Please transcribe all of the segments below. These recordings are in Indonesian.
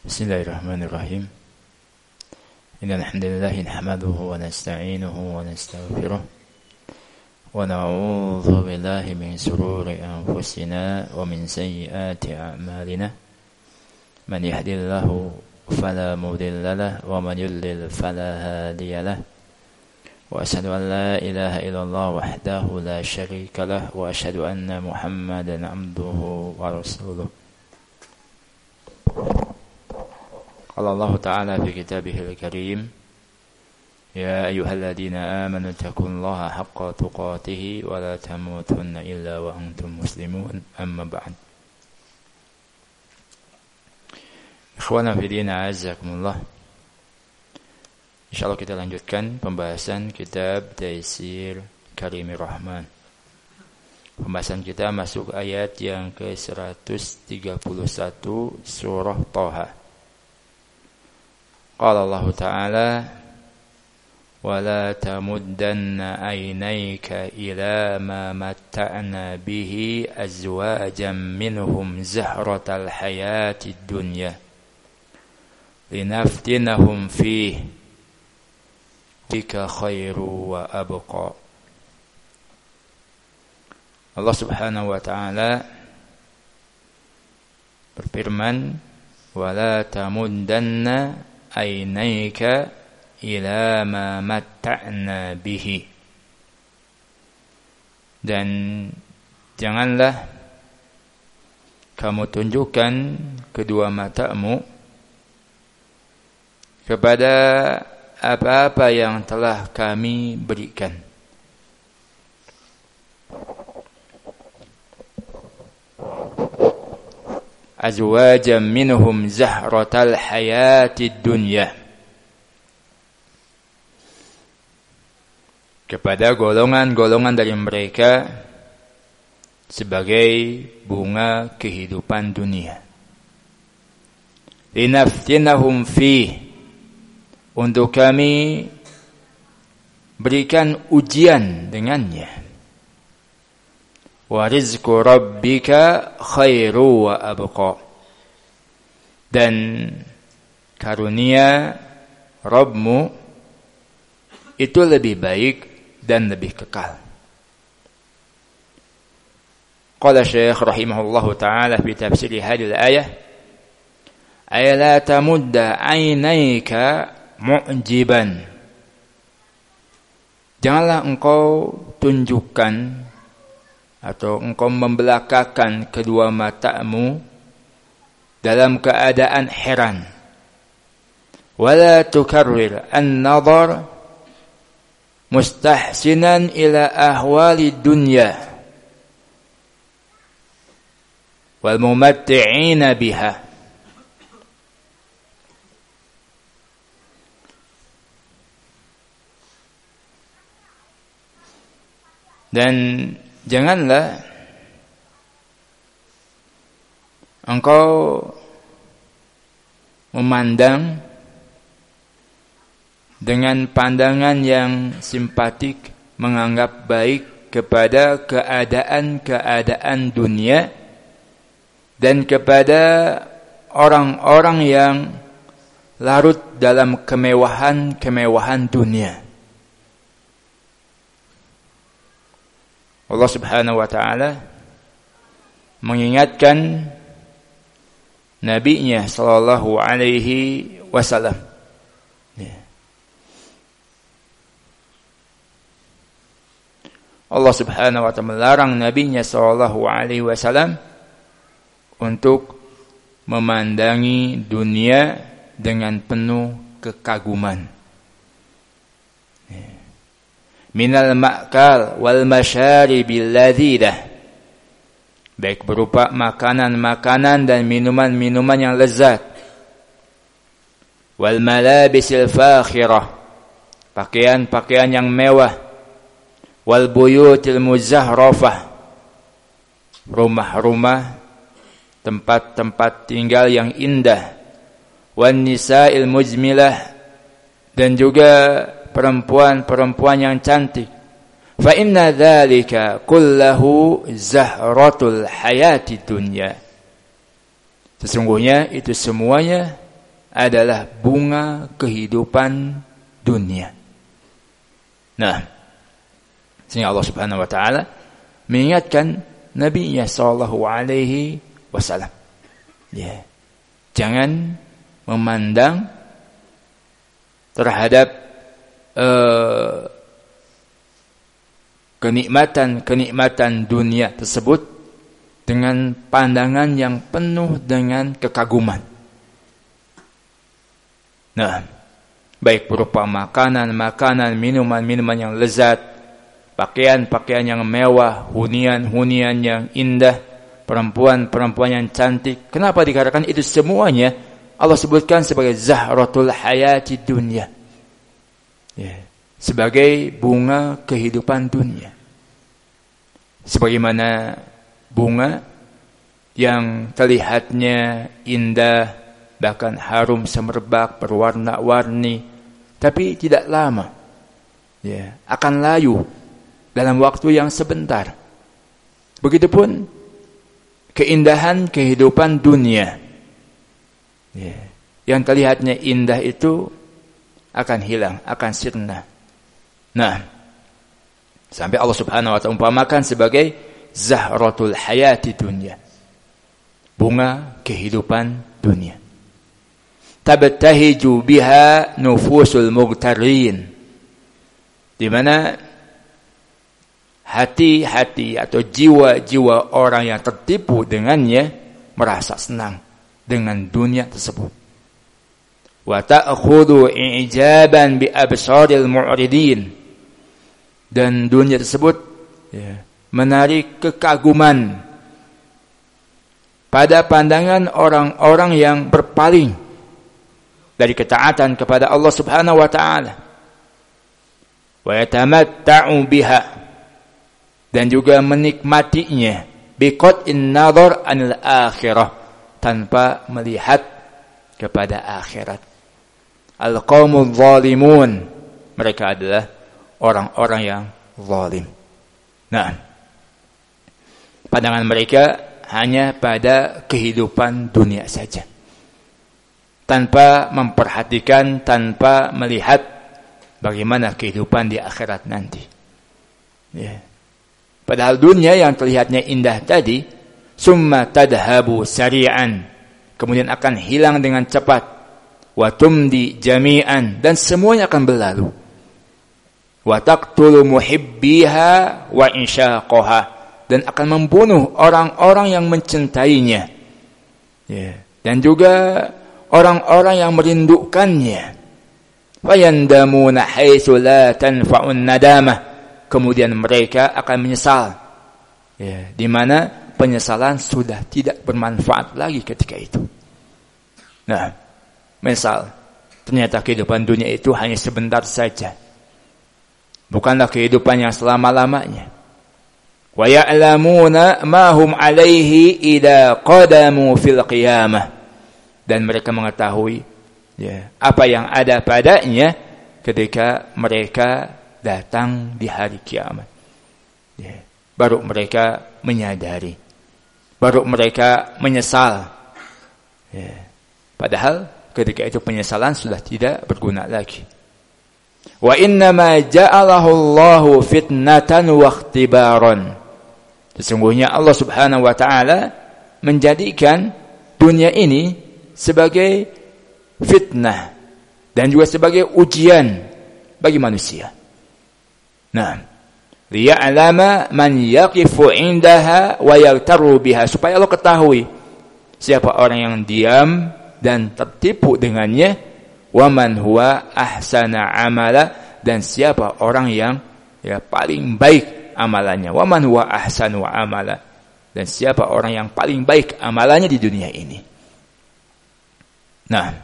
Bismillahirrahmanirrahim. Innal hamdalillah nahmaduhu wa nasta'inuhu wa nastaghfiruh wa na'udzu billahi min shururi anfusina wa min sayyiati a'malina. Man yahdihillahu fala mudilla lahu wa man yudlil fala hadiya lahu. Wa asyhadu an la ilaha illallah wahdahu la syarika lahu wa asyhadu anna Muhammadan 'abduhu wa rasuluh. Qala Allah Ta'ala fi kitabihil karim, ya ayyuhalladzina amanu taqullaha haqqa tuqatih wa la tamutunna illa wa antum muslimun, amma ba'd. Ikhwana fi din, a'azzakumullah. Insyaallah kita lanjutkan pembahasan kitab Taisir Karimir Rahman. Pembahasan kita masuk ayat yang ke-131 surah Thaha. Qala Allah Ta'ala, wa la tamuddanna aynayka ila ma matta'na bihi azwajan minhum zahratal hayatid dunya linaftinahum fihi bika khairu wa abqa. Allah Subhanahu wa Ta'ala berfirman, wa la tamuddanna aynaika ila ma matta'na bihi, dan janganlah kamu tunjukkan kedua matamu kepada apa-apa yang telah kami berikan. Azwajan minhum zahratal hayatid dunya, kepada golongan-golongan dari mereka sebagai bunga kehidupan dunia. Linaftinahum fih, untuk kami berikan ujian dengannya. Wa rizqu rabbika khairu wa abqa, dan karunia Rabbmu itu lebih baik dan lebih kekal. Qala Syekh rahimahullahu ta'ala fi tafsir hadhihi al-ayah, ay la tamudda aynayka mu'jiban, janganlah engkau tunjukkan atau engkau membelakakan kedua matamu dalam keadaan heran. Wala tukarrir an-nadhar mustahsinan ila ahwali dunya wal mumatti'ina biha. Dan janganlah engkau memandang dengan pandangan yang simpatik, menganggap baik kepada keadaan-keadaan dunia dan kepada orang-orang yang larut dalam kemewahan dunia. Allah Subhanahu wa Ta'ala mengingatkan nabinya sallallahu alaihi wasallam. Allah Subhanahu wa Ta'ala melarang nabinya sallallahu alaihi wasallam untuk memandangi dunia dengan penuh kekaguman. Minal ma'kal wal masyaribil ladzidah, baik berupa makanan-makanan dan minuman-minuman yang lezat. Wal malabisil fakhirah, pakaian-pakaian yang mewah. Wal buyutil muzahrafah, rumah-rumah, tempat-tempat tinggal yang indah. Wan nisa'il mujmilah, dan juga perempuan-perempuan yang cantik. Fa inna dzalika kullahu zahratul hayati dunya, sesungguhnya itu semuanya adalah bunga kehidupan dunia. Nah, sehingga Allah Subhanahu wa taala mengingatkan Nabi-Nya sallallahu alaihi wasallam. Ya. Jangan memandang terhadap kenikmatan dunia tersebut dengan pandangan yang penuh dengan kekaguman. Nah, baik berupa makanan, minuman yang lezat, pakaian yang mewah, hunian yang indah, perempuan yang cantik. Kenapa dikatakan itu semuanya Allah sebutkan sebagai zahratul hayati dunya? Ya, sebagai bunga kehidupan dunia. Sebagaimana bunga yang terlihatnya indah, bahkan harum semerbak, berwarna-warni, tapi tidak lama, ya, akan layu dalam waktu yang sebentar. Begitupun keindahan kehidupan dunia, ya, yang terlihatnya indah itu akan hilang, akan sirna. Nah, sampai Allah Subhanahu wa ta'ala umpamakan sebagai zahratul hayati dunya, bunga kehidupan dunia. Tabtahiju biha nufusul mughtarin, di mana hati-hati atau jiwa-jiwa orang yang tertipu dengannya merasa senang dengan dunia tersebut. Wa ta'khudhu i'jaban bi absaril mu'ridin, dan dunia tersebut, ya, menarik kekaguman pada pandangan orang-orang yang berpaling dari ketaatan kepada Allah Subhanahu wa taala. Wa yatamatta'u biha, dan juga menikmatinya biqat'in nadhar anil akhirah, tanpa melihat kepada akhirat. Al-qaumul zalimun, mereka adalah orang-orang yang zalim. Nah, pandangan mereka hanya pada kehidupan dunia saja, tanpa memperhatikan, tanpa melihat bagaimana kehidupan di akhirat nanti. Ya. Padahal dunia yang terlihatnya indah tadi, summa tadhabu sari'an, kemudian akan hilang dengan cepat, wa tumdi jami'an, dan semuanya akan berlalu. Wa taqtulu muhibbiha wa insyaqaha, dan akan membunuh orang-orang yang mencintainya, ya, dan juga orang-orang yang merindukannya. Fayandamuna haitsu la tanfa'un nadamah, kemudian mereka akan menyesal, ya, di mana penyesalan sudah tidak bermanfaat lagi ketika itu. Nah, menyesal ternyata kehidupan dunia itu hanya sebentar saja, bukanlah kehidupan yang selama-lamanya. Wa ya'lamuna ma hum 'alaihi idza qadamu fil qiyamah, dan mereka mengetahui, ya, apa yang ada padanya ketika mereka datang di hari kiamat. Ya, baru mereka menyadari, baru mereka menyesal. Ya, padahal ketika itu penyesalan sudah tidak berguna lagi. Wa innama ja'alahu Allahu fitnatan wa ikhtibaran, sesungguhnya Allah Subhanahu wa taala menjadikan dunia ini sebagai fitnah dan juga sebagai ujian bagi manusia. Nah, liya'lama man yaqifu 'indaha wa yaghtaru biha, supaya Allah ketahui siapa orang yang diam dan tertipu dengannya, wa man huwa ahsana amala, dan siapa orang yang, ya, paling baik amalannya, wa man huwa ahsanu amala, dan siapa orang yang paling baik amalannya di dunia ini. Nah,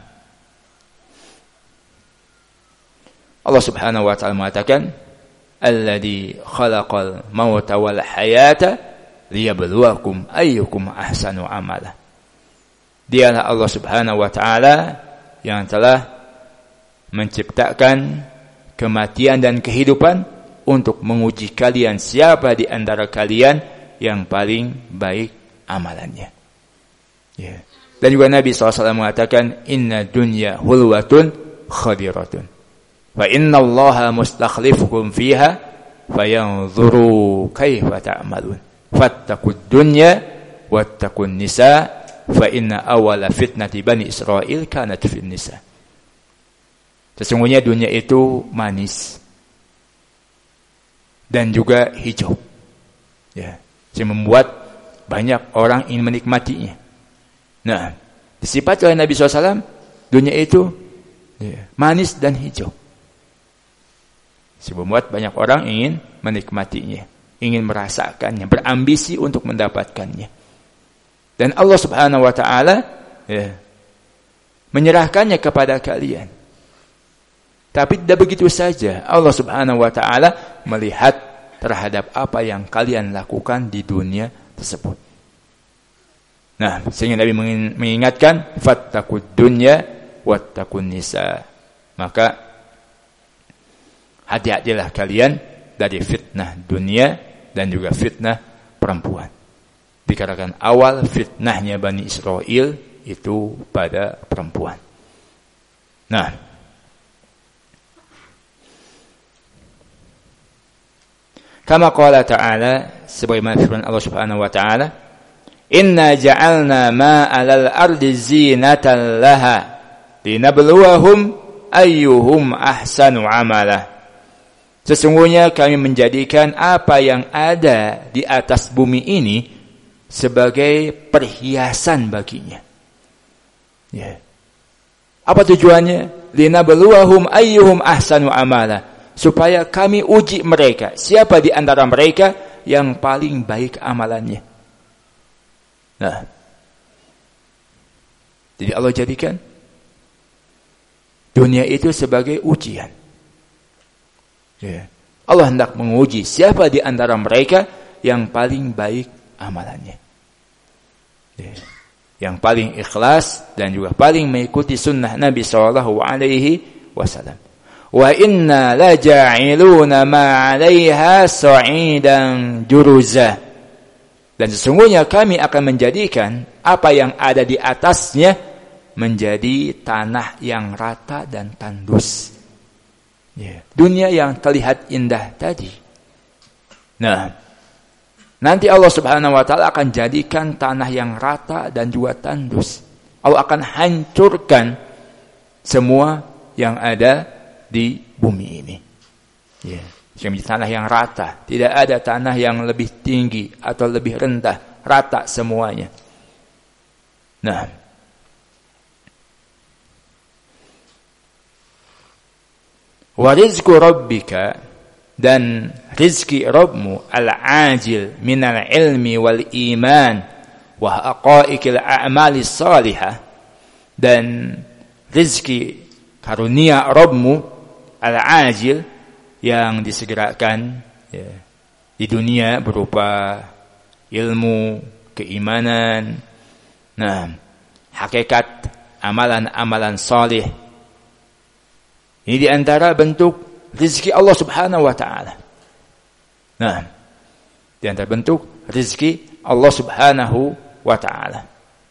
Allah Subhanahu wa ta'ala mengatakan, alladzi khalaqal mauta wal hayata liyabluwakum ayyukum ahsanu amala. Dialah Allah Subhanahu wa ta'ala yang telah menciptakan kematian dan kehidupan untuk menguji kalian siapa di antara kalian yang paling baik amalannya. Ya. Dan juga Nabi SAW mengatakan, inna dunya hulwatun khadiratun. Fa inna allaha mustakhlifukum fiha fayanzuru kaifa ta'malun. Fattaqud dunya wattaqun nisa fa inna awala fitnati bani Israel kanat fin nisa. Sesungguhnya dunia itu manis dan juga hijau. Ya, yang membuat banyak orang ingin menikmatinya. Nah, disifat oleh Nabi SAW, dunia itu manis dan hijau. Yang membuat banyak orang ingin menikmatinya, ingin merasakannya, berambisi untuk mendapatkannya. Dan Allah Subhanahu wa taala menyerahkannya kepada kalian. Tapi tidak begitu saja. Allah Subhanahu wa taala melihat terhadap apa yang kalian lakukan di dunia tersebut. Nah, sehingga Nabi mengingatkan, fattaqud dunya wattaqun nisa. Maka hati-hatilah kalian dari fitnah dunia dan juga fitnah perempuan. Dikarenakan awal fitnahnya Bani Israel itu pada perempuan. Nah, kama qala ta'ala, sebagaimana firman Allah Subhanahu wa taala, inna ja'alna ma 'alal ardi zinatan laha linabluwahum ayyuhum ahsanu amala. Sesungguhnya kami menjadikan apa yang ada di atas bumi ini sebagai perhiasan baginya. Ya. Apa tujuannya? Linabluwahum ayyuhum ahsanu amala. Supaya kami uji mereka, siapa di antara mereka yang paling baik amalannya. Nah, jadi Allah jadikan dunia itu sebagai ujian. Ya. Allah hendak menguji siapa di antara mereka yang paling baik amalannya. Ya. Yang paling ikhlas dan juga paling mengikuti sunnah Nabi SAW. Wa inna la ja'iluna ma 'alaiha sa'idan juruza. Dan sesungguhnya kami akan menjadikan apa yang ada di atasnya menjadi tanah yang rata dan tandus. Ya. Dunia yang terlihat indah tadi. Nah, nanti Allah Subhanahu wa taala akan jadikan tanah yang rata dan juga tandus. Allah akan hancurkan semua yang ada di bumi ini. Ya. Menjadi tanah yang rata, tidak ada tanah yang lebih tinggi atau lebih rendah, rata semuanya. Nah, wa rizqu rabbika, dan rizki Rabbmu al-ajil minal ilmi wal iman wa haqa'iqil a'mali salihah, dan rizki karunia Rabbmu al-ajil yang disegerakan ya, di dunia berupa ilmu, keimanan, nah, hakikat amalan-amalan salih. Ini di antara bentuk rezeki Allah Subhanahu wa taala. Nah, di antara bentuk rezeki Allah Subhanahu wa taala.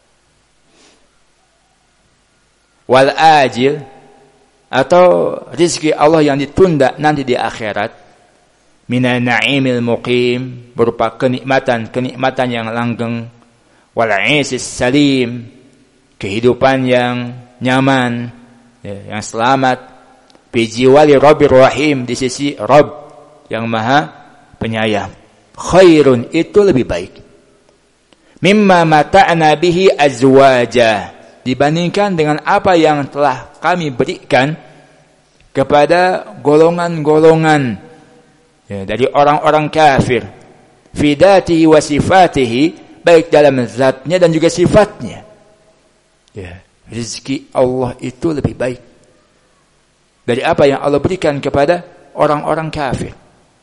Wal ajil, atau rezeki Allah yang ditunda nanti di akhirat, minan na'imil muqim, berupa kenikmatan yang langgeng, wal 'aisis salim, kehidupan yang nyaman, yang selamat, bijiwali rabbir rahim, di sisi Rabb yang maha penyayang. Khairun, itu lebih baik, mimma mata'na bihi azwaja, dibandingkan dengan apa yang telah kami berikan kepada golongan-golongan ya, dari orang-orang kafir, fidatihi wa sifatihi, baik dalam zatnya dan juga sifatnya. Ya, rezeki Allah itu lebih baik dari apa yang Allah berikan kepada orang-orang kafir.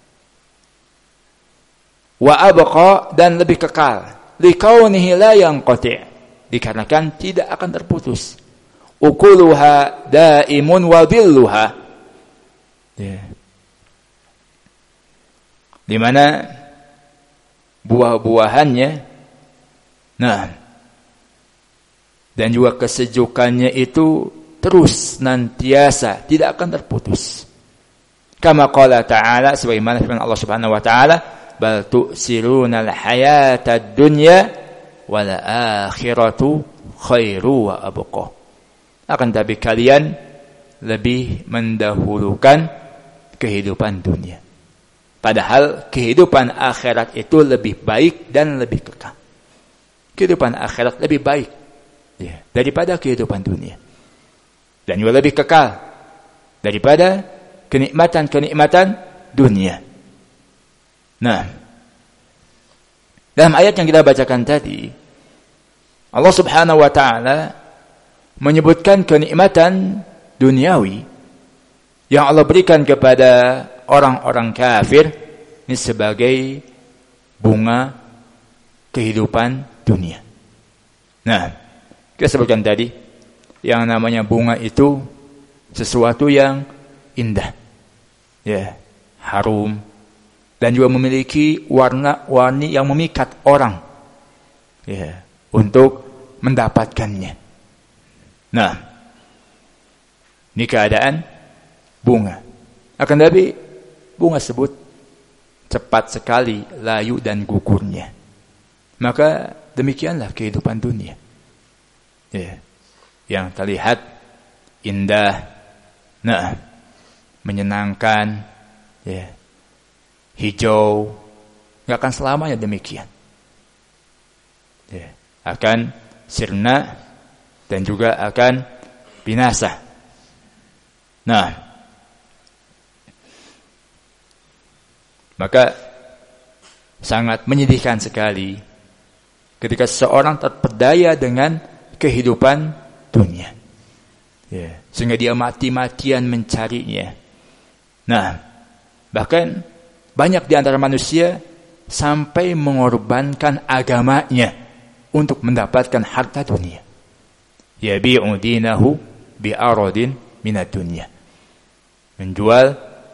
Wa abqa, dan lebih kekal, liqaunihi la yanqati', dikarenakan tidak akan terputus. Ukuluha daimun wa dhilluha, ya, di mana buah-buahannya, nah, Dan juga kesejukannya itu terus nantiasa, tidak akan terputus. Kama qala ta'ala, sebagaimana firman Allah Subhanahu wa taala, bal tu'siruna al-hayata ad-dunya wal akhiratu khairu wa abqa. Akan tapi kalian lebih mendahulukan kehidupan dunia. Padahal kehidupan akhirat itu lebih baik dan lebih kekal. Kehidupan akhirat lebih baik daripada kehidupan dunia. Dan juga lebih kekal daripada kenikmatan-kenikmatan dunia. Nah, dalam ayat yang kita bacakan tadi, Allah Subhanahu wa taala menyebutkan kenikmatan duniawi yang Allah berikan kepada orang-orang kafir ini sebagai bunga kehidupan dunia. Nah, kita sebutkan tadi yang namanya bunga itu sesuatu yang indah, harum, dan juga memiliki warna-warni yang memikat orang, untuk mendapatkannya. Nah, ini keadaan bunga. Akan tapi bunga tersebut cepat sekali layu dan gugurnya. Maka demikianlah kehidupan dunia. Yang terlihat indah, menyenangkan, hijau, nggak akan selamanya demikian. Akan sirna dan juga akan binasa. Nah, maka sangat menyedihkan sekali ketika seseorang terpedaya dengan kehidupan dunia, sehingga dia mati-matian mencarinya. Nah, bahkan banyak di antara manusia sampai mengorbankan agamanya untuk mendapatkan harta dunia. Yabi'u dinahu bi'aradin minad dunya. Menjual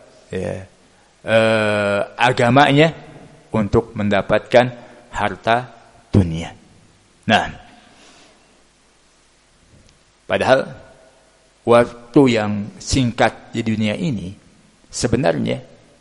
agamanya untuk mendapatkan harta dunia. Nah, padahal waktu yang singkat di dunia ini sebenarnya,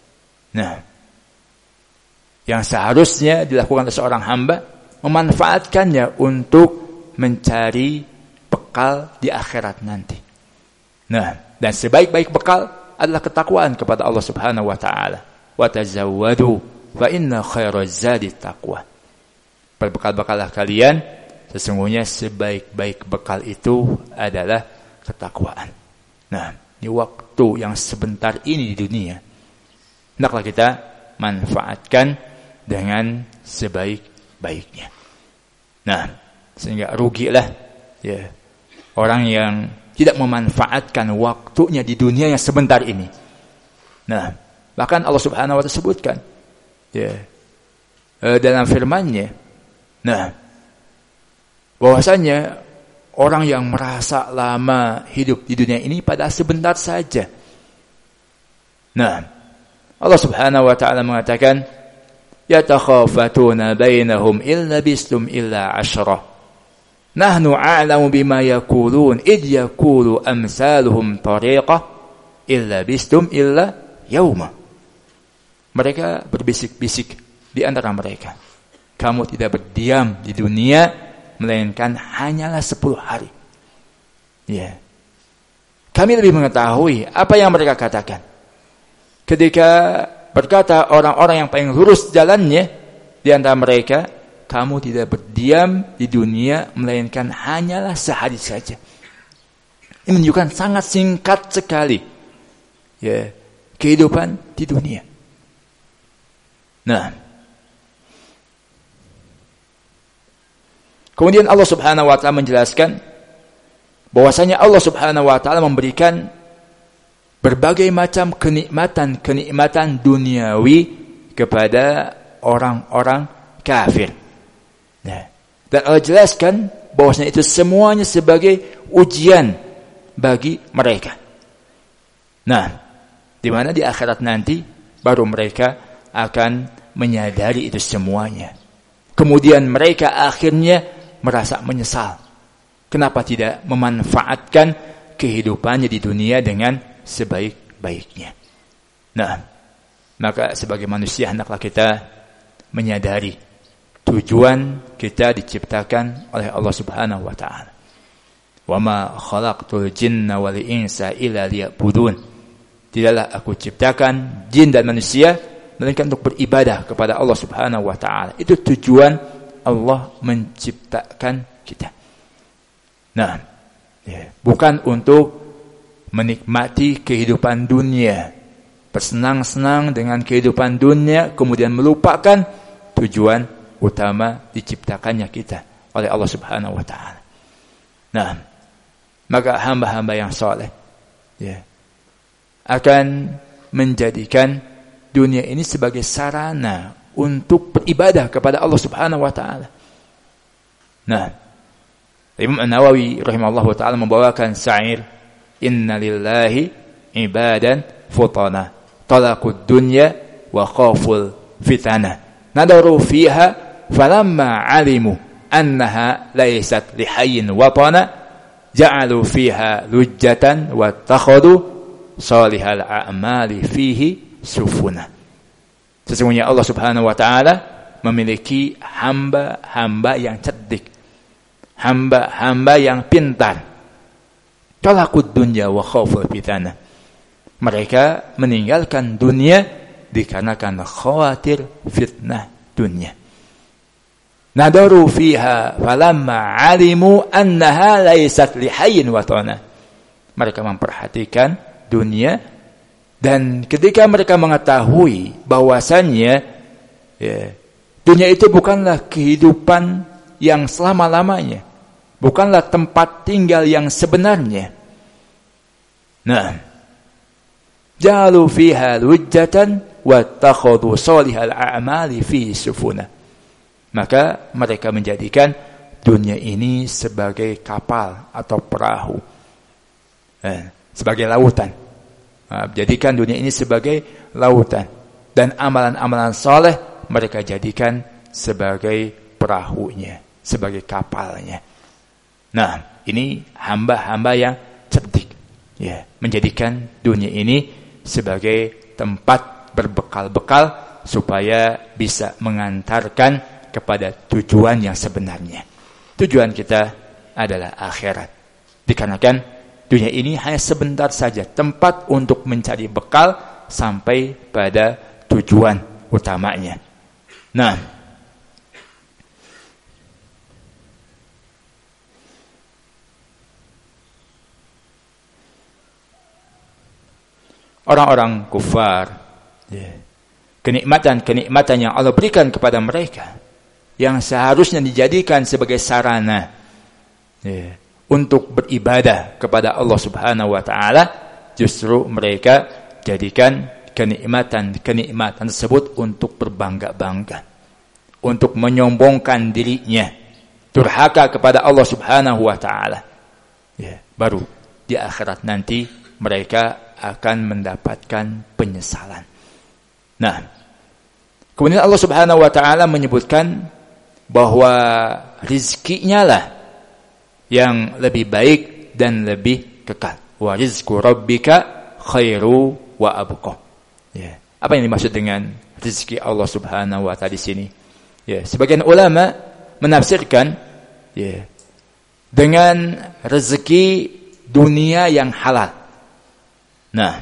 yang seharusnya dilakukan oleh seorang hamba memanfaatkannya untuk mencari bekal di akhirat nanti. Nah, dan sebaik-baik bekal adalah ketakwaan kepada Allah Subhanahu wa taala. Wa tazawwadu fa inna khairaz zadi taqwa. Berbekal-bekallah kalian, sesungguhnya sebaik-baik bekal itu adalah ketakwaan. Nah, di waktu yang sebentar ini di dunia, hendaklah kita manfaatkan dengan sebaik-baiknya. Nah, sehingga rugilah orang yang tidak memanfaatkan waktunya di dunia yang sebentar ini. Nah, bahkan Allah Subhanahu wa taala sebutkan dalam firman-Nya, bahwasanya orang yang merasa lama hidup di dunia ini pada sebentar saja. Nah, Allah Subhanahu wa taala mengatakan, yatakhafatuna bainahum illa bistum illa 'ashra. Nahnu a'lamu bima yaqulun id yaqulu amsaluhum tariqah illa bistum illa yauma. Mereka berbisik-bisik di antara mereka, kamu tidak berdiam di dunia melainkan hanyalah 10 hari. Kami lebih mengetahui apa yang mereka katakan. Ketika berkata orang-orang yang paling lurus jalannya di antara mereka, kamu tidak berdiam di dunia melainkan hanyalah sehari saja. Ini menunjukkan sangat singkat sekali kehidupan di dunia. Nah, kemudian Allah Subhanahu wa taala menjelaskan bahwasanya Allah Subhanahu wa taala memberikan berbagai macam kenikmatan duniawi kepada orang-orang kafir. Dan Allah jelaskan bahwasanya itu semuanya sebagai ujian bagi mereka. Nah, di mana di akhirat nanti baru mereka akan menyadari itu semuanya. Kemudian mereka akhirnya merasa menyesal Kenapa tidak memanfaatkan kehidupannya di dunia dengan sebaik-baiknya? Nah, maka sebagai manusia hendaklah kita menyadari tujuan kita diciptakan oleh Allah Subhanahu wa taala. Wa ma khalaqtul jinna wal insa illa liya'budun. Tidaklah aku ciptakan jin dan manusia melainkan untuk beribadah kepada Allah Subhanahu wa taala. Itu tujuan Allah menciptakan kita. Nah, bukan untuk menikmati kehidupan dunia, bersenang-senang dengan kehidupan dunia, kemudian melupakan tujuan utama diciptakannya kita oleh Allah Subhanahu wa taala. Nah, maka hamba-hamba yang saleh akan menjadikan dunia ini sebagai sarana untuk beribadah kepada Allah Subhanahu wa taala. Nah, Imam An-Nawawi rahimahullahu taala membawakan syair, inna lillahi ibadan futana talaqud dunya wa khaful fitana nadaru fiha falamma alimu annaha laysat lihayyin watana ja'alu fiha lujjatan wa takhadu salihal a'mali fihi sufuna. Sesungguhnya Allah Subhanahu wa taala memiliki hamba-hamba yang cerdik, hamba-hamba yang pintar. Talaqud dunya wa khawful fitnah. Mereka meninggalkan dunia dikarenakan khawatir fitnah dunia. Nadaru fiha falamma alimu annaha laysat lihayyin watana. Mereka memperhatikan dunia, dan ketika mereka mengetahui bahwasannya dunia itu bukanlah kehidupan yang selama-lamanya, bukanlah tempat tinggal yang sebenarnya. Nah, jalu fiha lujjatan wa takhudhu salihal a'mali fi sufuna. Maka mereka menjadikan dunia ini sebagai kapal atau perahu, sebagai lautan. Jadikan dunia ini sebagai lautan, dan amalan-amalan saleh mereka jadikan sebagai perahunya, sebagai kapalnya. Nah, ini hamba-hamba yang cerdik, menjadikan dunia ini sebagai tempat berbekal-bekal supaya bisa mengantarkan kepada tujuan yang sebenarnya. Tujuan kita adalah akhirat. Dikarenakan dunia ini hanya sebentar saja, tempat untuk mencari bekal sampai pada tujuan utamanya. Nah, orang-orang kufar, kenikmatan-kenikmatan yang Allah berikan kepada mereka, yang seharusnya dijadikan sebagai sarana untuk beribadah kepada Allah Subhanahu wa taala, justru mereka jadikan kenikmatan-kenikmatan tersebut untuk berbangga-bangga, untuk menyombongkan dirinya, durhaka kepada Allah Subhanahu wa taala. Baru di akhirat nanti mereka akan mendapatkan penyesalan. Nah, kemudian Allah Subhanahu wa taala menyebutkan bahwa rizkinya lah yang lebih baik dan lebih kekal. Wa rizqu rabbika khairu wa abqa. Apa yang dimaksud dengan rezeki Allah Subhanahu wa taala di sini? Sebagian ulama menafsirkan dengan rezeki dunia yang halal. Nah,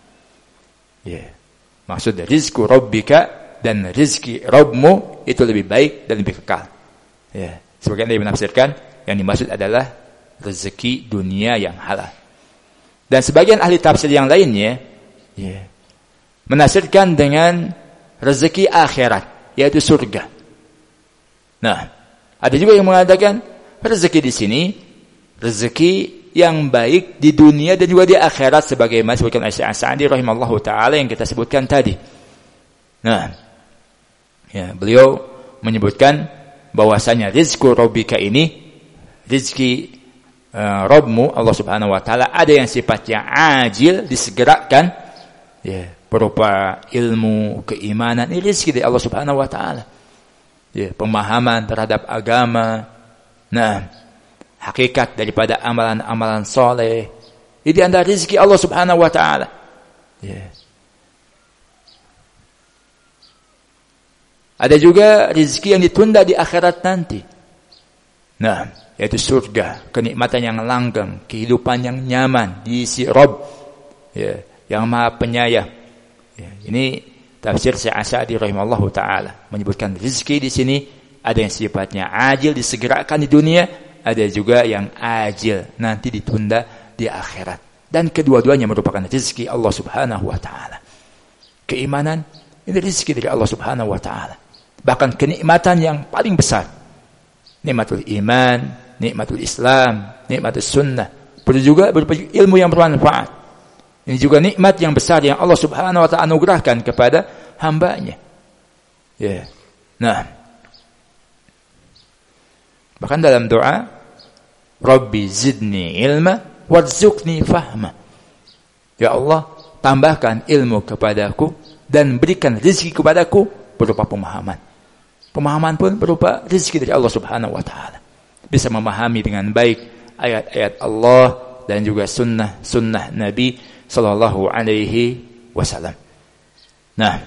maksud rizqu rabbika dan rezeki Rabbmu itu lebih baik dan lebih kekal. Sebagian dari menafsirkan yang dimaksud adalah rezeki dunia yang halal. Dan sebagian ahli tafsir yang lainnya menafsirkan dengan rezeki akhirat, yaitu surga. Nah, ada juga yang mengatakan rezeki di sini rezeki yang baik di dunia dan juga di akhirat, sebagaimana disebutkan Syekh As-Sa'di rahimallahu taala yang kita sebutkan tadi. Nah, beliau menyebutkan bahwasanya rizqu rabbika ini, rizki Rabbmu Allah Subhanahu wa taala, ada yang sifatnya ajil, disegerakan, berupa ilmu, keimanan, ini rizki dari Allah Subhanahu wa taala. Pemahaman terhadap agama. Nah, hakikat daripada amalan-amalan soleh. Ini antara rezeki Allah Subhanahu wa taala. Ya. Ada juga rezeki yang ditunda di akhirat nanti. Nah, yaitu surga, kenikmatan yang langgeng, kehidupan yang nyaman, diisi Rabb, ya, yang Maha Penyayang. Ya, ini tafsir Syekh As-Sa'di rahimahullahu taala menyebutkan rezeki di sini ada yang sifatnya ajil disegerakan di dunia, ada juga yang ajil nanti ditunda di akhirat. Dan kedua-duanya merupakan rezeki Allah Subhanahu wa taala. Keimanan ini rezeki dari Allah Subhanahu wa taala. Bahkan kenikmatan yang paling besar, nikmatul iman, nikmatul Islam, nikmatul sunnah, perlu juga berupa ilmu yang bermanfaat. Ini juga nikmat yang besar yang Allah Subhanahu wa taala anugerahkan kepada hambanya. Ya. Nah, bahkan dalam doa, Rabbi zidni ilma warzuqni fahma. Ya Allah, tambahkan ilmu kepadaku dan berikan rezeki kepadaku berupa pemahaman. Pemahaman pun berupa rezeki dari Allah Subhanahu wa taala. Bisa memahami dengan baik ayat-ayat Allah dan juga sunnah Nabi sallallahu alaihi wasallam. Nah,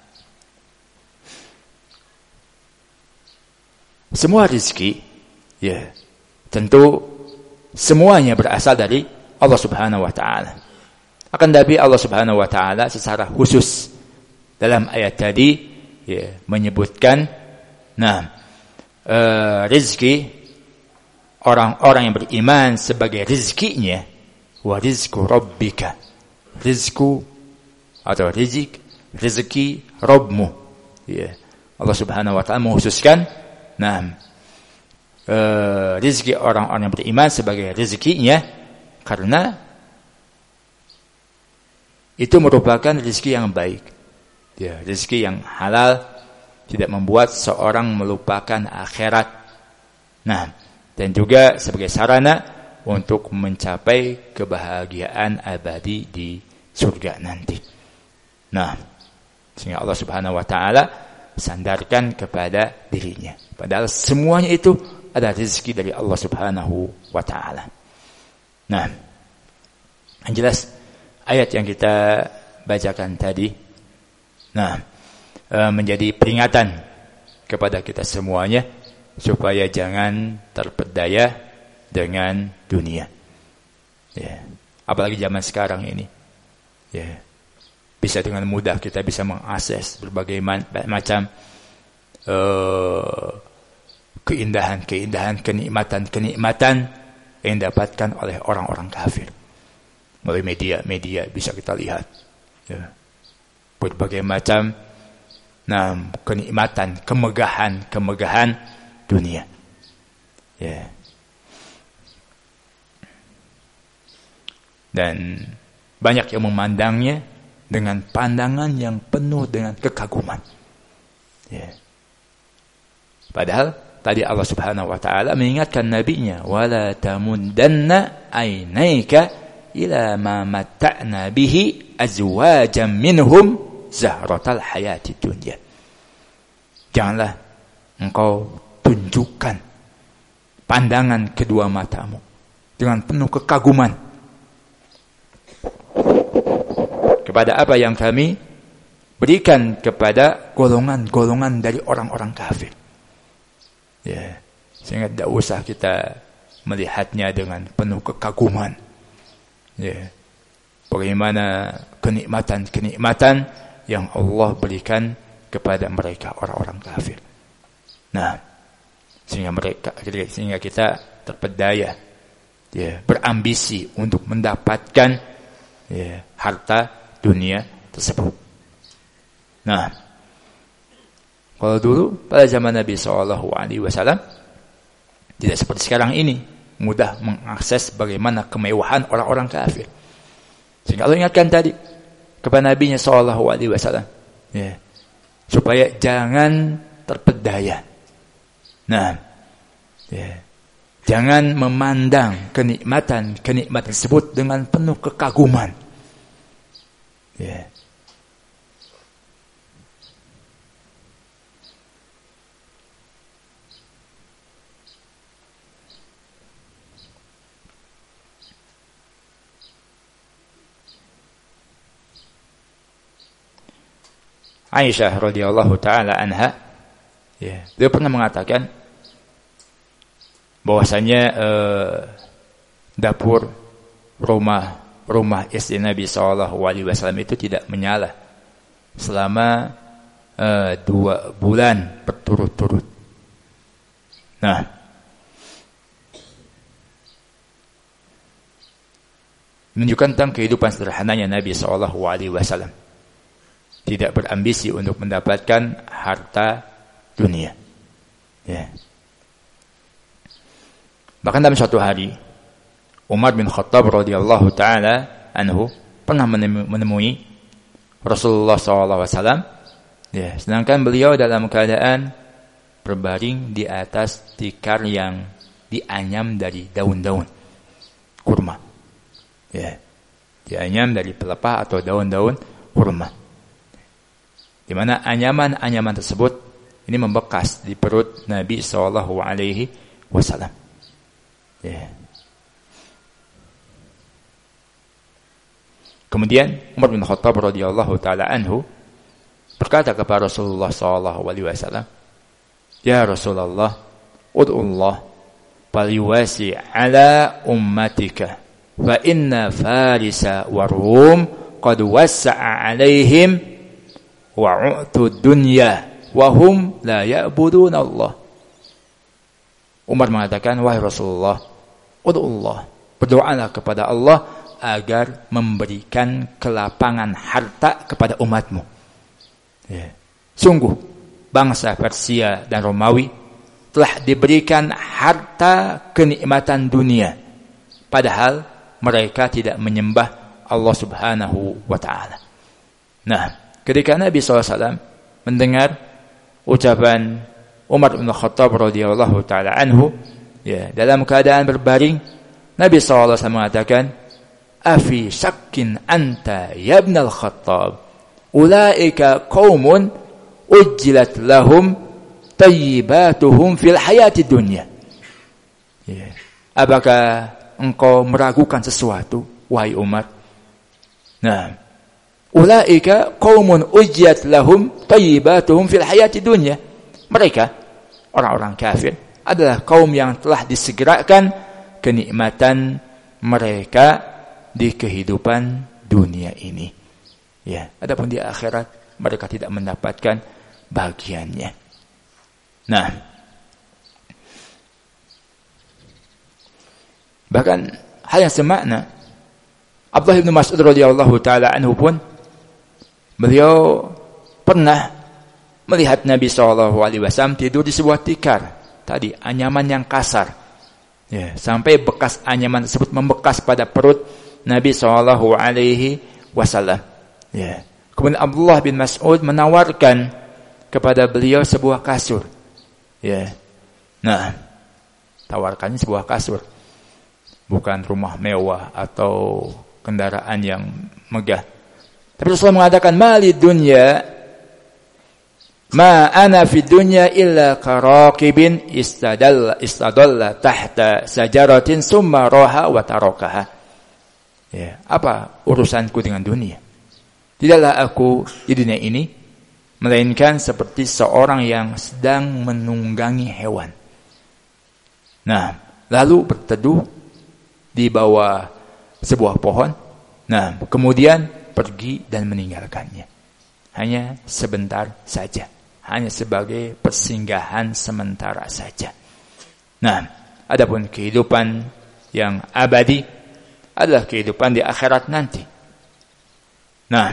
semua rezeki ya tentu semuanya berasal dari Allah Subhanahu wa taala. Akan tapi Allah Subhanahu wa taala secara khusus dalam ayat tadi ya menyebutkan rezeki orang-orang yang beriman sebagai rezekinya wa rizqu rabbika, rizku atau rezeki Rabbmu. Ya. Allah Subhanahu wa taala mengkhususkan rezeki orang-orang yang beriman sebagai rezekinya karena itu merupakan rezeki yang baik. Ya, rezeki yang halal, tidak membuat seorang melupakan akhirat. Nah, dan juga sebagai sarana untuk mencapai kebahagiaan abadi di surga nanti. Nah, sehingga Allah Subhanahu wa taala sandarkan kepada dirinya. Padahal semuanya itu adalah rezeki dari Allah Subhanahu wa taala. Nah, yang jelas ayat yang kita bacakan tadi menjadi peringatan kepada kita semuanya supaya jangan terpedaya dengan dunia. Ya. Apalagi zaman sekarang ini. Ya. Bisa dengan mudah kita bisa mengakses berbagai macam keindahan, kenikmatan yang didapatkan oleh orang-orang kafir. Melalui media bisa kita lihat. Ya. Berbagai macam kenikmatan, kemegahan dunia. Ya. Dan banyak yang memandangnya dengan pandangan yang penuh dengan kekaguman. Ya. Padahal tadi Allah Subhanahu wa taala mengingatkan nabinya, "Wala tamundanna ainaika ila ma matta'na bihi azwajan minhum zahratal hayati dunya." Janganlah engkau tunjukkan pandangan kedua matamu dengan penuh kekaguman kepada apa yang kami berikan kepada golongan-golongan dari orang-orang kafir. Ya, sehingga tidak usah kita melihatnya dengan penuh kekaguman. Ya, bagaimana kenikmatan yang Allah berikan kepada mereka orang-orang kafir. Nah, sehingga kita terpedaya, ya, berambisi untuk mendapatkan harta dunia tersebut. Nah, kalau dulu pada zaman Nabi SAW tidak seperti sekarang ini mudah mengakses bagaimana kemewahan orang-orang kafir. Sehingga Allah ingatkan tadi kepada Nabi-Nya SAW, ya, supaya jangan terpedaya. Nah, ya, jangan memandang kenikmatan tersebut dengan penuh kekaguman. Ya. Aisyah radhiyallahu taala anha, ya, dia pernah mengatakan bahwasanya dapur rumah istri Nabi sallallahu alaihi wasallam itu tidak menyala selama 2 bulan berturut-turut. Nah, menunjukkan tentang kehidupan sederhananya Nabi sallallahu alaihi wasallam. Tidak berambisi untuk mendapatkan harta dunia. Ya. Bahkan dalam suatu hari Umar bin Khattab radhiyallahu taala anhu pernah menemui Rasulullah SAW, ya, sedangkan beliau dalam keadaan berbaring di atas tikar yang dianyam dari daun-daun kurma. Ya. Dianyam dari pelepah atau daun-daun kurma. Di mana anyaman-anyaman tersebut ini membekas di perut Nabi sallallahu alaihi wasallam. Ya. Kemudian Umar bin Khattab radhiyallahu taala anhu berkata kepada Rasulullah sallallahu alaihi wasallam, "Ya Rasulullah, ud'ullah falyuwasi ala ummatika fa inna farisa wa rum qad wassa'a alaihim wa'u'tu dunya wa hum la ya'budun Allah." Umar mengatakan, "Wahai Rasulullah, ud'ullah, berdoalah kepada Allah agar memberikan kelapangan harta kepada umatmu." Ya. Sungguh bangsa Persia dan Romawi telah diberikan harta kenikmatan dunia, padahal mereka tidak menyembah Allah Subhanahu wa taala. Nah, ketika Nabi SAW mendengar ucapan Umar bin Khattab radhiyallahu taala anhu, ya, dalam keadaan berbaring, Nabi SAW mengatakan, "Afi syakkin anta ya ibn al-Khattab, ulaika qaumun ujjilat lahum tayyibatuhum fil hayati dunya." Ya. Apakah engkau meragukan sesuatu, wahai Umar? Nah, ulaika qaumun ujjat lahum tayyibatuhum fil hayati dunya. Mereka, orang-orang kafir, adalah kaum yang telah disegerakan kenikmatan mereka di kehidupan dunia ini. Ya, adapun di akhirat mereka tidak mendapatkan bagiannya. Nah, bahkan hal yang semakna, Abdullah bin Mas'ud radhiyallahu taala anhu pun beliau pernah melihat Nabi SAW tidur di sebuah tikar. Tadi anyaman yang kasar. Ya, sampai bekas anyaman tersebut membekas pada perut Nabi SAW. Ya. Kemudian Abdullah bin Mas'ud menawarkan kepada beliau sebuah kasur. Ya. Nah, tawarkannya sebuah kasur. Bukan rumah mewah atau kendaraan yang megah. Tapi Rasulullah mengatakan, "Mali dunya ma ana fi dunya illa karaqibin istadalla tahta sajaratin summa raha wa tarakaha." Ya, apa urusanku dengan dunia? Tidaklah aku di dunia ini melainkan seperti seorang yang sedang menunggangi hewan. Nah, lalu berteduh di bawah sebuah pohon. Nah, kemudian pergi dan meninggalkannya. Hanya sebentar saja. Hanya sebagai persinggahan sementara saja. Nah, adapun kehidupan yang abadi adalah kehidupan di akhirat nanti. Nah,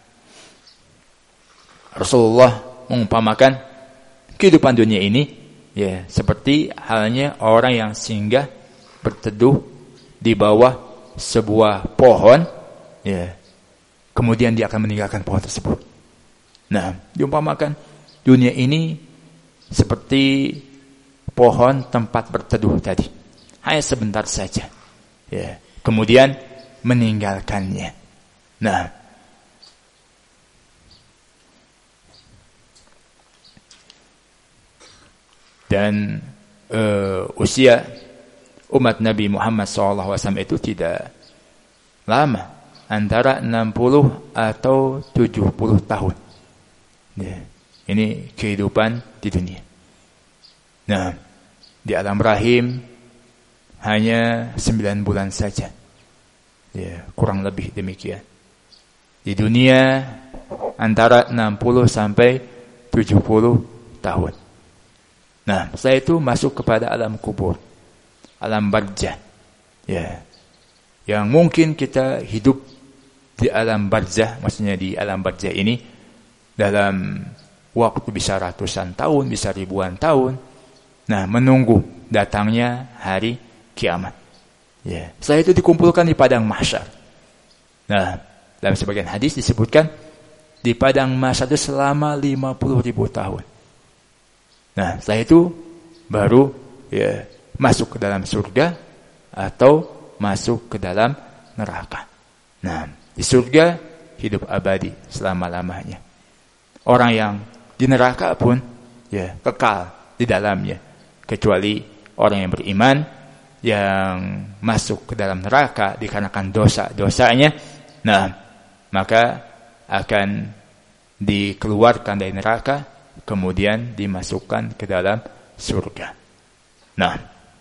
Rasulullah mengumpamakan kehidupan dunia ini, ya, seperti halnya orang yang singgah berteduh di bawah sebuah pohon, ya, kemudian dia akan meninggalkan pohon tersebut. Nah, diumpamakan dunia ini seperti pohon tempat berteduh tadi. Hanya sebentar saja. Ya, kemudian meninggalkannya. Nah, dan usia umat Nabi Muhammad SAW itu tidak lama, antara 60 atau 70 tahun. Ya. Ini kehidupan di dunia. Nah, di alam rahim hanya 9 bulan saja. Ya, kurang lebih demikian. Di dunia antara 60 sampai 70 tahun. Nah, setelah itu masuk kepada alam kubur, alam barzah. Ya. Yang mungkin kita hidup di alam barzah, maksudnya di alam barzah ini dalam waktu bisa ratusan tahun, bisa ribuan tahun. Nah, menunggu datangnya hari kiamat. Ya. Setelah itu dikumpulkan di padang mahsyar. Nah, dalam sebagian hadis disebutkan di padang mahsyar itu selama 50.000 tahun. Nah, setelah itu baru ya masuk ke dalam surga atau masuk ke dalam neraka. Nah, di surga hidup abadi selama-lamanya. Orang yang di neraka pun ya kekal di dalamnya, kecuali orang yang beriman yang masuk ke dalam neraka dikarenakan dosa-dosanya. Nah, maka akan dikeluarkan dari neraka, kemudian dimasukkan ke dalam surga. Nah,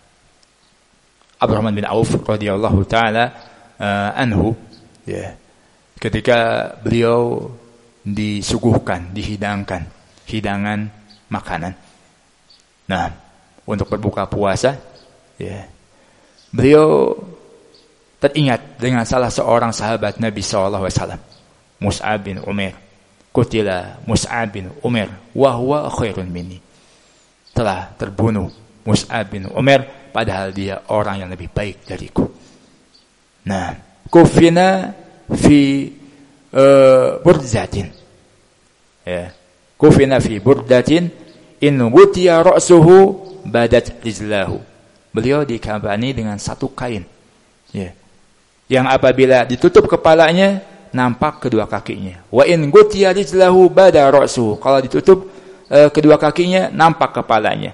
Abdurrahman bin Auf radhiyallahu taala anhu, ya, ketika beliau disuguhkan, dihidangkan hidangan makanan. Nah, untuk berbuka puasa, ya, beliau teringat dengan salah seorang sahabat Nabi SAW, Mus'ab bin Umair. Qutila Mus'ab bin Umair wa huwa khairun minni. Telah terbunuh Mus'ab bin Umair padahal dia orang yang lebih baik dariku. Nah, kufina fi burdatin. Ya, kufina fi burdatin in wutiya ra'suhu badat rijlahu. Beliau dikafani dengan satu kain. Ya. Yang apabila ditutup kepalanya nampak kedua kakinya. Wa in gutiya rijlahu bada ra'suhu. Kalau ditutup kedua kakinya nampak kepalanya.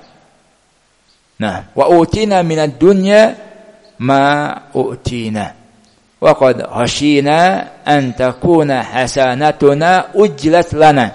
Nah, wa utina minad dunya ma utina. Wa qad khashina an takuna hasanatuna ujlat lana.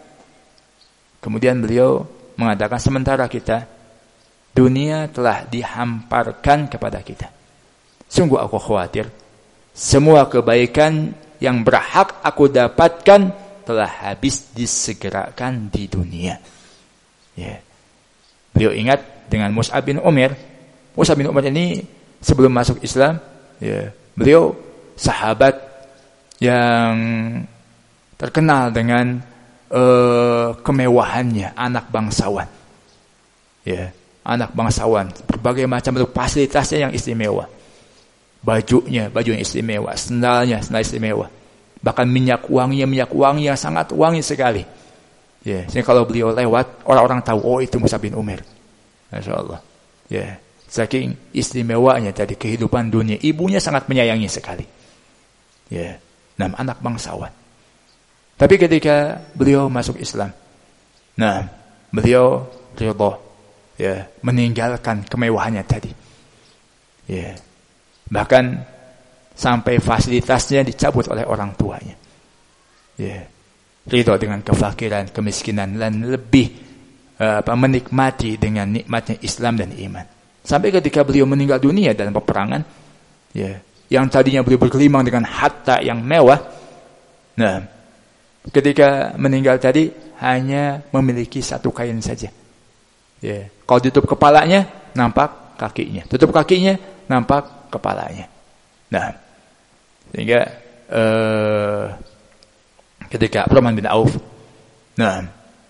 Kemudian beliau mengatakan sementara kita dunia telah dihamparkan kepada kita. Sungguh aku khawatir semua kebaikan yang berhak aku dapatkan telah habis disegerakan di dunia. Ya. Beliau ingat dengan Mus'ab bin Umair. Mus'ab bin Umair ini sebelum masuk Islam, ya, beliau sahabat yang terkenal dengan kemewahannya, anak bangsawan. Ya, anak bangsawan, berbagai macam bentuk fasilitasnya yang istimewa. Bajunya, baju yang istimewa, sendal istimewa. Bahkan minyak wangi yang sangat wangi sekali. Ya, sehingga kalau beliau lewat, orang-orang tahu, oh itu Mus'ab bin Umair. Masyaallah. Ya, saking istimewanya dari kehidupan dunia, ibunya sangat menyayangi sekali. Ya, 6 anak bangsawan. Tapi ketika beliau masuk Islam, nah, beliau ridha, ya, meninggalkan kemewahannya tadi. Ya. Bahkan sampai fasilitasnya dicabut oleh orang tuanya. Ya. Ridha dengan kefakiran, kemiskinan, dan lebih menikmati dengan nikmatnya Islam dan iman. Sampai ketika beliau meninggal dunia dalam peperangan, ya, yang tadinya beliau bergelimang dengan harta yang mewah, nah, ketika meninggal tadi hanya memiliki satu kain saja. Ya, kalau tutup kepalanya nampak kakinya, tutup kakinya nampak kepalanya. Nah, sehingga ketika Abdurrahman bin Auf, nah,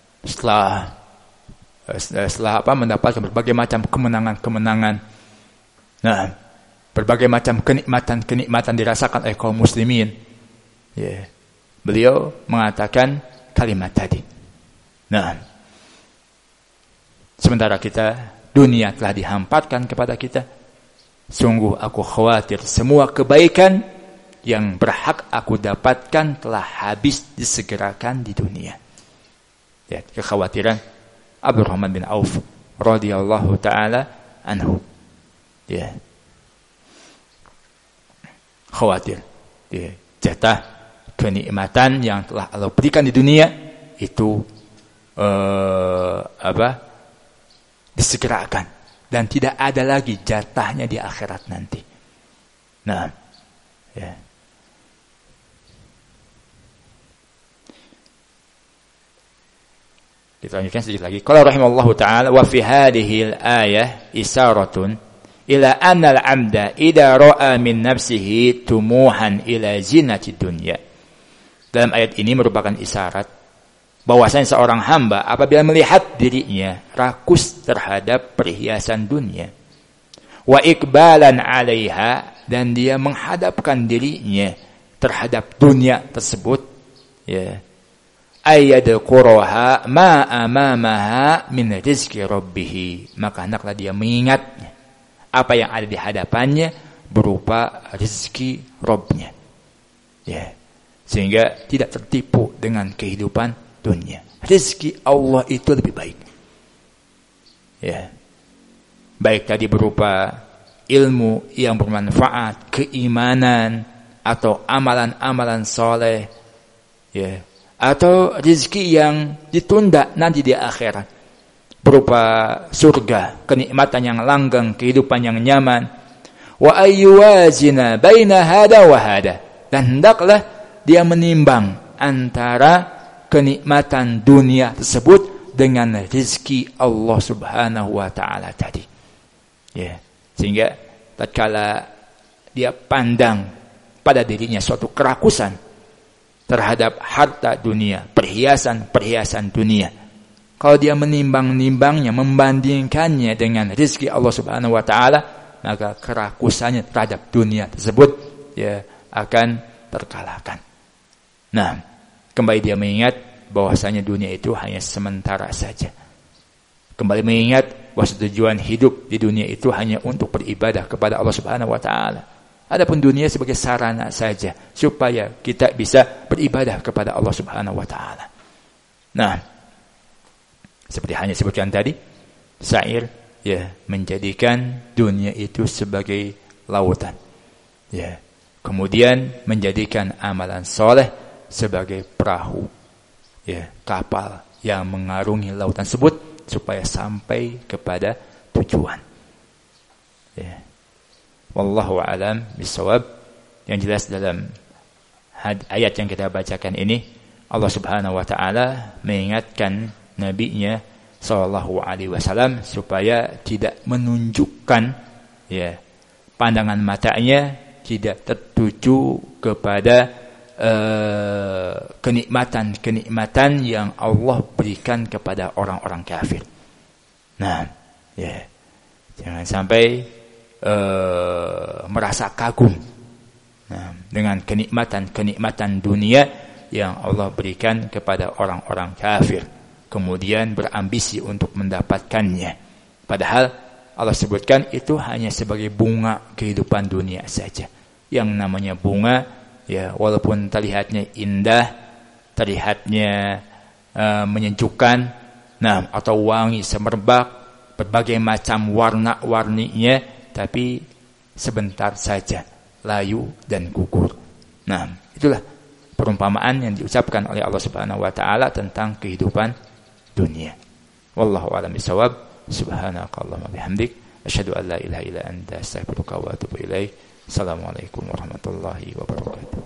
setelah mendapatkan berbagai macam kemenangan, nah, berbagai macam kenikmatan dirasakan oleh kaum muslimin, ya, beliau mengatakan kalimat tadi. Nah, sementara kita dunia telah dihamparkan kepada kita, sungguh aku khawatir semua kebaikan yang berhak aku dapatkan telah habis disegerakan di dunia. Ya, kekhawatiran Abdurrahman bin Auf radhiyallahu taala anhu. Ya. Khawatir, ya, jatah kenikmatan yang telah Allah berikan di dunia itu disegerakan dan tidak ada lagi jatahnya di akhirat nanti. Nah, ya. Kita lanjutkan sedikit lagi. Qala rahimallahu ta'ala wa fi hadhihi al-ayah isaratun ila anna al-'amda idza ra'a min nafsihi tumuhan ila zinati dunya. Dalam ayat ini merupakan isyarat bahwasanya seorang hamba apabila melihat dirinya rakus terhadap perhiasan dunia, wa iqbalan 'alaiha, dan dia menghadapkan dirinya terhadap dunia tersebut, ya, ayyadquraha ma amamaha min rizqi rabbih, maka hendaklah dia mengingatnya apa yang ada di hadapannya berupa rezeki Rabbnya, ya, sehingga tidak tertipu dengan kehidupan dunia. Rezeki Allah itu lebih baik, ya, baik tadi berupa ilmu yang bermanfaat, keimanan, atau amalan-amalan soleh, ya, atau rezeki yang ditunda nanti di akhirat berupa surga, kenikmatan yang langgeng, kehidupan yang nyaman. Wa ayyuwazina baina hada wa hada, dan hendaklah dia menimbang antara kenikmatan dunia tersebut dengan rezeki Allah Subhanahu wa taala tadi, ya, sehingga tatkala dia pandang pada dirinya suatu kerakusan terhadap harta dunia, perhiasan dunia, kalau dia menimbang-nimbangnya, membandingkannya dengan rezeki Allah Subhanahu wa taala, maka kerakusannya terhadap dunia tersebut, ya, akan terkalahkan. Nah, kembali dia mengingat bahwasanya dunia itu hanya sementara saja. Kembali mengingat bahwa tujuan hidup di dunia itu hanya untuk beribadah kepada Allah Subhanahu wa taala. Adapun dunia sebagai sarana saja supaya kita bisa beribadah kepada Allah Subhanahu wa taala. Nah, seperti hanya sebutkan tadi, syair, ya, menjadikan dunia itu sebagai lautan, ya, kemudian menjadikan amalan soleh sebagai perahu, ya, kapal yang mengarungi lautan tersebut supaya sampai kepada tujuan, ya. Wallahu a'lam bishawab. Yang jelas dalam ayat yang kita bacakan ini, Allah Subhanahu wa taala mengingatkan nabinya sallallahu alaihi wasallam supaya tidak menunjukkan, ya, pandangan matanya tidak tertuju kepada kenikmatan-kenikmatan yang Allah berikan kepada orang-orang kafir. Nah, ya, jangan sampai merasa kagum, nah, dengan kenikmatan dunia yang Allah berikan kepada orang-orang kafir, kemudian berambisi untuk mendapatkannya. Padahal Allah sebutkan itu hanya sebagai bunga kehidupan dunia saja. Yang namanya bunga, ya, walaupun terlihatnya indah, terlihatnya menyejukkan, nah, atau wangi semerbak, berbagai macam warna-warninya, tapi sebentar saja layu dan gugur. Nah, itulah perumpamaan yang diucapkan oleh Allah Subhanahu wa taala tentang kehidupan dunia. Wallahu a'lam bishawab. Subhanakallahumma bihamdik, asyhadu an la ilaha illa anta, astaghfiruka wa atubu ilaik. Assalamualaikum warahmatullahi wabarakatuh.